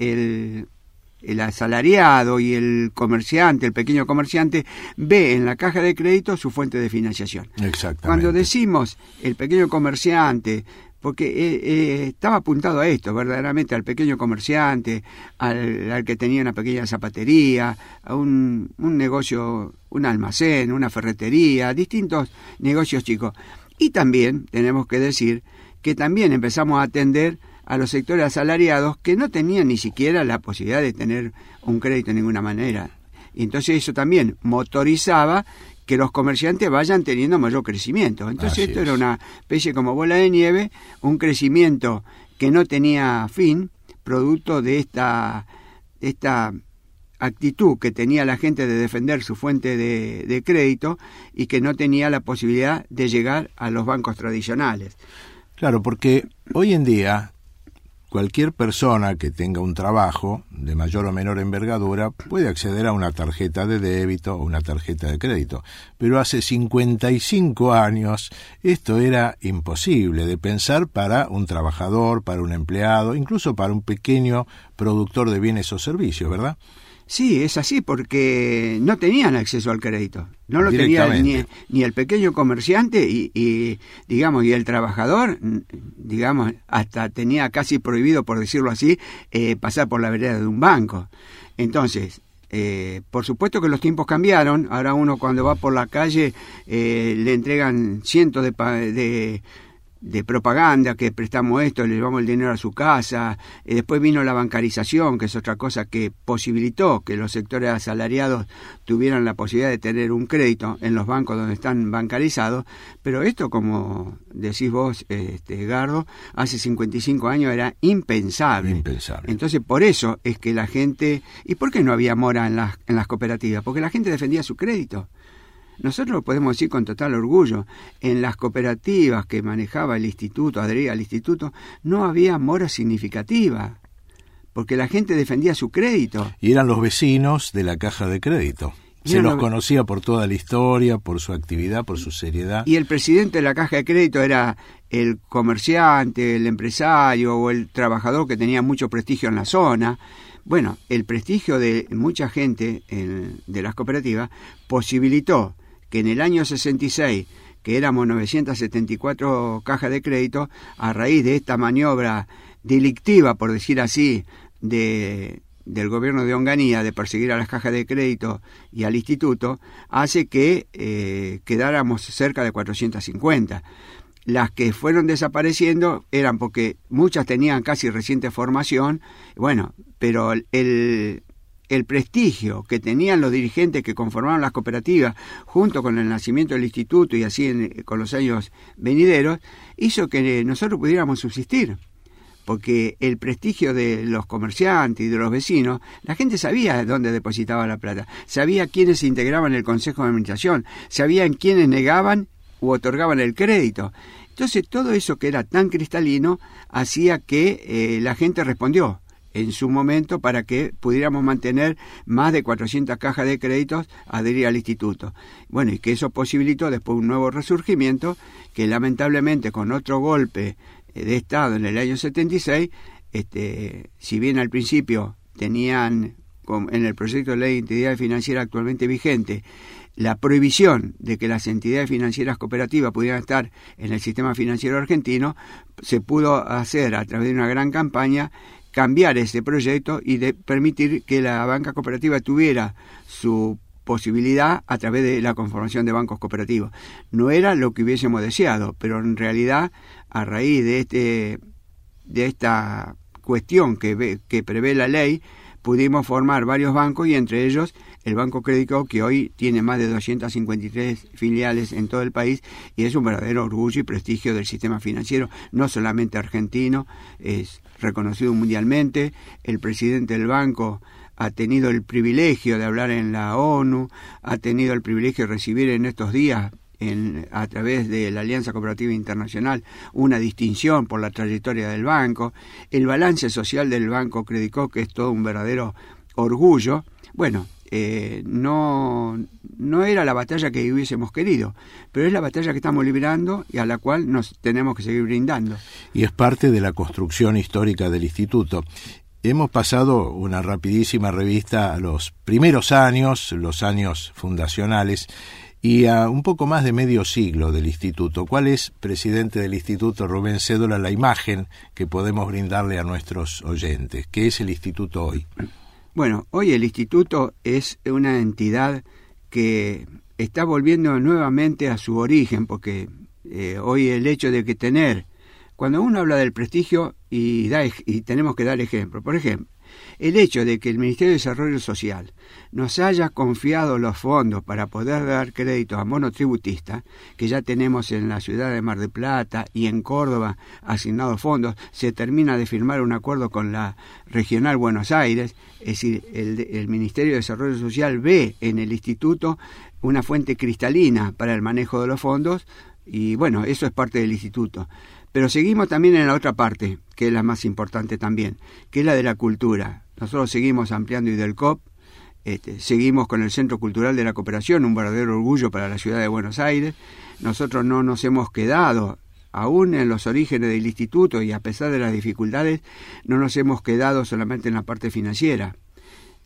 el asalariado y el comerciante, el pequeño comerciante, ve en la caja de crédito su fuente de financiación. Exactamente. Cuando decimos el pequeño comerciante, porque estaba apuntado a esto, verdaderamente, al pequeño comerciante, al que tenía una pequeña zapatería, a un negocio, un almacén, una ferretería, distintos negocios chicos. Y también tenemos que decir que también empezamos a atender a los sectores asalariados que no tenían ni siquiera la posibilidad de tener un crédito de ninguna manera. Y entonces eso también motorizaba que los comerciantes vayan teniendo mayor crecimiento. Entonces esto era una especie como bola de nieve, un crecimiento que no tenía fin, producto de esta actitud que tenía la gente de defender su fuente de crédito y que no tenía la posibilidad de llegar a los bancos tradicionales. Claro, porque hoy en día cualquier persona que tenga un trabajo de mayor o menor envergadura puede acceder a una tarjeta de débito o una tarjeta de crédito. Pero hace 55 años esto era imposible de pensar para un trabajador, para un empleado, incluso para un pequeño productor de bienes o servicios, ¿verdad? Sí, es así, porque no tenían acceso al crédito. No lo tenía ni el pequeño comerciante y el trabajador, digamos, hasta tenía casi prohibido, por decirlo así, pasar por la vereda de un banco. Entonces, por supuesto que los tiempos cambiaron. Ahora uno cuando va por la calle le entregan cientos de propaganda, que prestamos esto, le llevamos el dinero a su casa. Después vino la bancarización, que es otra cosa que posibilitó que los sectores asalariados tuvieran la posibilidad de tener un crédito en los bancos donde están bancarizados. Pero esto, como decís vos, Gardo, hace 55 años era impensable. Entonces, por eso es que la gente... ¿Y por qué no había mora en las cooperativas? Porque la gente defendía su crédito. Nosotros lo podemos decir con total orgullo. En las cooperativas que manejaba el instituto, adhería al instituto, no había mora significativa, porque la gente defendía su crédito. Y eran los vecinos de la caja de crédito. Se los conocía por toda la historia, por su actividad, por su seriedad. Y el presidente de la caja de crédito era el comerciante, el empresario o el trabajador que tenía mucho prestigio en la zona. Bueno, el prestigio de mucha gente de las cooperativas posibilitó que en el año 66, que éramos 974 cajas de crédito, a raíz de esta maniobra delictiva, por decir así, del gobierno de Onganía de perseguir a las cajas de crédito y al instituto, hace que quedáramos cerca de 450. Las que fueron desapareciendo eran porque muchas tenían casi reciente formación, bueno, pero el prestigio que tenían los dirigentes que conformaron las cooperativas junto con el nacimiento del instituto y así con los años venideros, hizo que nosotros pudiéramos subsistir. Porque el prestigio de los comerciantes y de los vecinos, la gente sabía dónde depositaba la plata, sabía quiénes se integraban en el consejo de administración, sabían quiénes negaban u otorgaban el crédito. Entonces todo eso que era tan cristalino hacía que la gente respondió en su momento para que pudiéramos mantener más de 400 cajas de créditos adherir al instituto. Bueno, y que eso posibilitó después un nuevo resurgimiento que lamentablemente con otro golpe de Estado en el año 76, si bien al principio tenían en el proyecto de ley de entidades financieras actualmente vigente la prohibición de que las entidades financieras cooperativas pudieran estar en el sistema financiero argentino, se pudo hacer a través de una gran campaña cambiar ese proyecto y de permitir que la banca cooperativa tuviera su posibilidad a través de la conformación de bancos cooperativos. No era lo que hubiésemos deseado, pero en realidad a raíz de esta cuestión que prevé la ley, pudimos formar varios bancos y entre ellos el Banco Crédico, que hoy tiene más de 253 filiales en todo el país y es un verdadero orgullo y prestigio del sistema financiero, no solamente argentino, es reconocido mundialmente. El presidente del banco ha tenido el privilegio de hablar en la ONU, ha tenido el privilegio de recibir en estos días a través de la Alianza Cooperativa Internacional una distinción por la trayectoria del banco, el balance social del Banco Crédico, que es todo un verdadero orgullo. Bueno, no era la batalla que hubiésemos querido, pero es la batalla que estamos librando y a la cual nos tenemos que seguir brindando. Y es parte de la construcción histórica del instituto. Hemos pasado una rapidísima revista a los primeros años, los años fundacionales, y a un poco más de medio siglo del instituto. ¿Cuál es, presidente del instituto, Rubén Cédola, la imagen que podemos brindarle a nuestros oyentes? ¿Qué es el instituto hoy? Bueno, hoy el instituto es una entidad que está volviendo nuevamente a su origen, porque hoy el hecho de que cuando uno habla del prestigio y tenemos que dar ejemplo, por ejemplo, el hecho de que el Ministerio de Desarrollo Social nos haya confiado los fondos para poder dar créditos a monotributistas, que ya tenemos en la ciudad de Mar del Plata y en Córdoba asignados fondos, se termina de firmar un acuerdo con la Regional Buenos Aires, es decir, el Ministerio de Desarrollo Social ve en el instituto una fuente cristalina para el manejo de los fondos y bueno, eso es parte del instituto. Pero seguimos también en la otra parte, que es la más importante también, que es la de la cultura. Nosotros seguimos ampliando IDELCOP, seguimos con el Centro Cultural de la Cooperación, un verdadero orgullo para la ciudad de Buenos Aires. Nosotros no nos hemos quedado, aún en los orígenes del instituto y a pesar de las dificultades, no nos hemos quedado solamente en la parte financiera.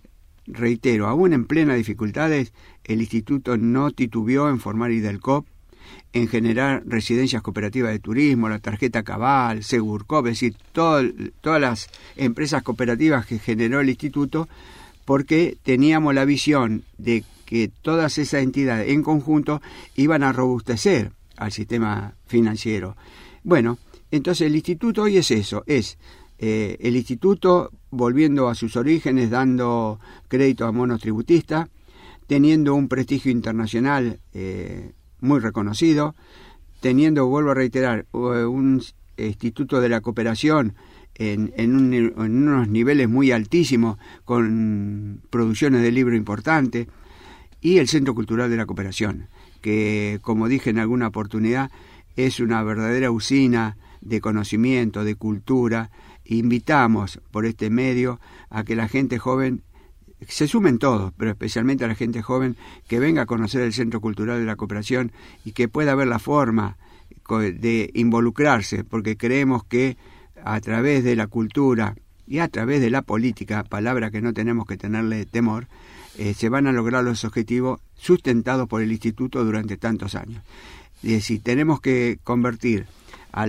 reitero, aún en plenas dificultades, el instituto no titubeó en formar IDELCOP, en generar residencias cooperativas de turismo, la tarjeta Cabal, Segurcop, es decir, todas las empresas cooperativas que generó el instituto, porque teníamos la visión de que todas esas entidades en conjunto iban a robustecer al sistema financiero. Bueno, entonces el instituto hoy es eso, es el instituto volviendo a sus orígenes, dando crédito a monotributistas, teniendo un prestigio internacional muy reconocido, teniendo, vuelvo a reiterar, un instituto de la cooperación en unos niveles muy altísimos, con producciones de libro importantes, y el Centro Cultural de la Cooperación, que, como dije en alguna oportunidad, es una verdadera usina de conocimiento, de cultura. Invitamos por este medio a que la gente joven, se sumen todos, pero especialmente a la gente joven, que venga a conocer el Centro Cultural de la Cooperación y que pueda ver la forma de involucrarse, porque creemos que a través de la cultura y a través de la política, palabra que no tenemos que tenerle temor, se van a lograr los objetivos sustentados por el Instituto durante tantos años. Es decir, tenemos que convertir a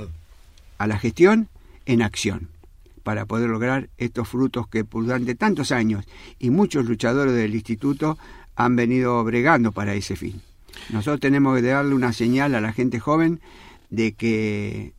la gestión en acción para poder lograr estos frutos que durante tantos años y muchos luchadores del Instituto han venido bregando para ese fin. Nosotros tenemos que darle una señal a la gente joven de que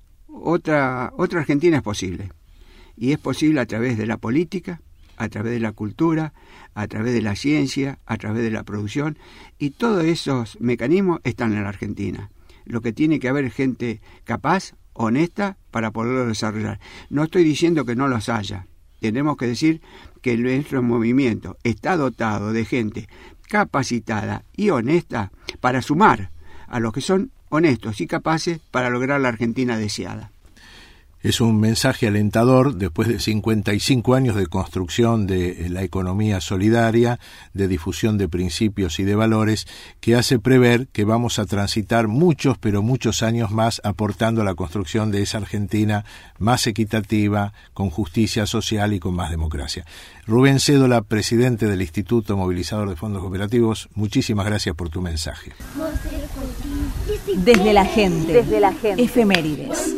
otra Argentina es posible, y es posible a través de la política, a través de la cultura, a través de la ciencia, a través de la producción, y todos esos mecanismos están en la Argentina. Lo que tiene que haber gente capaz, honesta, para poderlo desarrollar. No estoy diciendo que no los haya, tenemos que decir que nuestro movimiento está dotado de gente capacitada y honesta para sumar a los que son honestos y capaces para lograr la Argentina deseada. Es un mensaje alentador después de 55 años de construcción de la economía solidaria, de difusión de principios y de valores, que hace prever que vamos a transitar muchos, pero muchos años más aportando a la construcción de esa Argentina más equitativa, con justicia social y con más democracia. Rubén Cédola, presidente del Instituto Movilizador de Fondos Cooperativos, muchísimas gracias por tu mensaje. Desde la gente. Efemérides.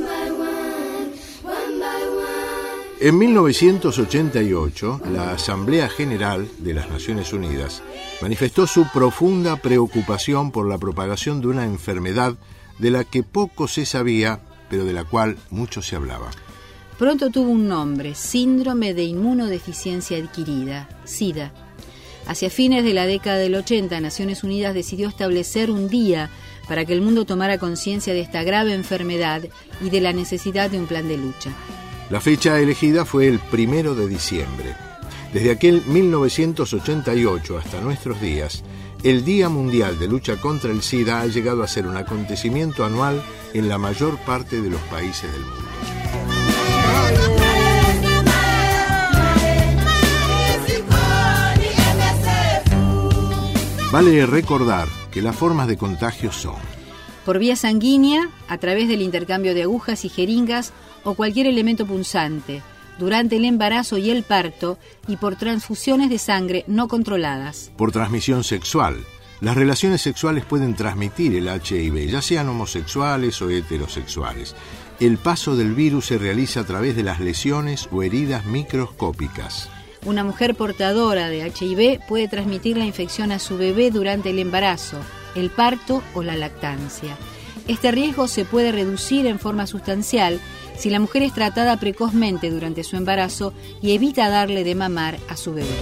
En 1988, la Asamblea General de las Naciones Unidas manifestó su profunda preocupación por la propagación de una enfermedad de la que poco se sabía, pero de la cual mucho se hablaba. Pronto tuvo un nombre: Síndrome de Inmunodeficiencia Adquirida, SIDA. Hacia fines de la década del 80, Naciones Unidas decidió establecer un día para que el mundo tomara conciencia de esta grave enfermedad y de la necesidad de un plan de lucha. La fecha elegida fue el 1 de diciembre. Desde aquel 1988 hasta nuestros días, el Día Mundial de Lucha contra el SIDA ha llegado a ser un acontecimiento anual en la mayor parte de los países del mundo. Vale recordar que las formas de contagio son: por vía sanguínea, a través del intercambio de agujas y jeringas o cualquier elemento punzante, durante el embarazo y el parto, y por transfusiones de sangre no controladas. Por transmisión sexual. Las relaciones sexuales pueden transmitir el HIV, ya sean homosexuales o heterosexuales. El paso del virus se realiza a través de las lesiones o heridas microscópicas. Una mujer portadora de HIV puede transmitir la infección a su bebé durante el embarazo, el parto o la lactancia. Este riesgo se puede reducir en forma sustancial si la mujer es tratada precozmente durante su embarazo y evita darle de mamar a su bebé.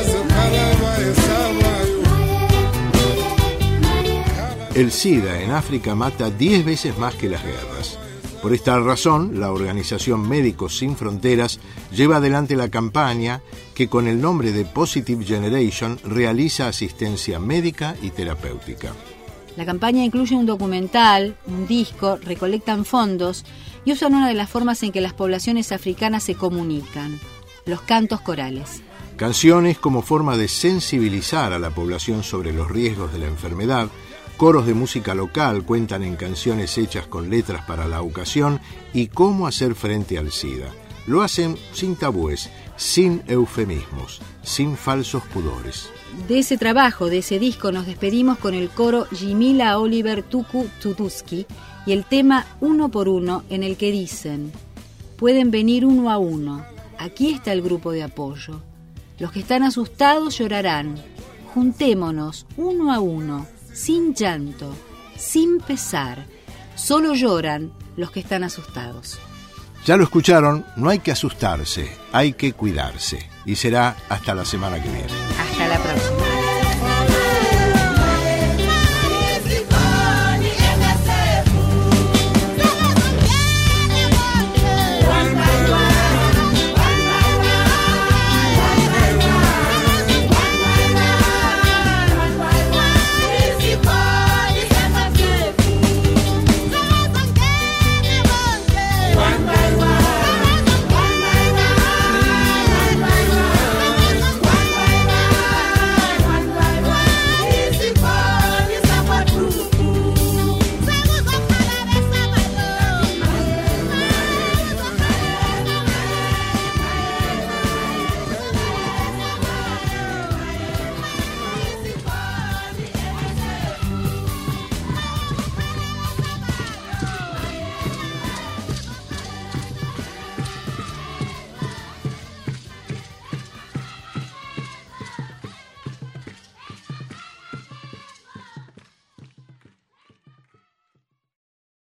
El SIDA en África mata 10 veces más que las guerras. Por esta razón, la organización Médicos Sin Fronteras lleva adelante la campaña que, con el nombre de Positive Generation, realiza asistencia médica y terapéutica. La campaña incluye un documental, un disco, recolectan fondos y usan una de las formas en que las poblaciones africanas se comunican: los cantos corales. Canciones como forma de sensibilizar a la población sobre los riesgos de la enfermedad. Coros de música local cuentan en canciones hechas con letras para la ocasión y cómo hacer frente al SIDA. Lo hacen sin tabúes, sin eufemismos, sin falsos pudores. De ese trabajo, de ese disco, nos despedimos con el coro Jimila Oliver Tuku Tutuski y el tema Uno por Uno, en el que dicen: pueden venir uno a uno, aquí está el grupo de apoyo. Los que están asustados llorarán. Juntémonos uno a uno, sin llanto, sin pesar. Solo lloran los que están asustados. Ya lo escucharon, no hay que asustarse, hay que cuidarse. Y será hasta la semana que viene.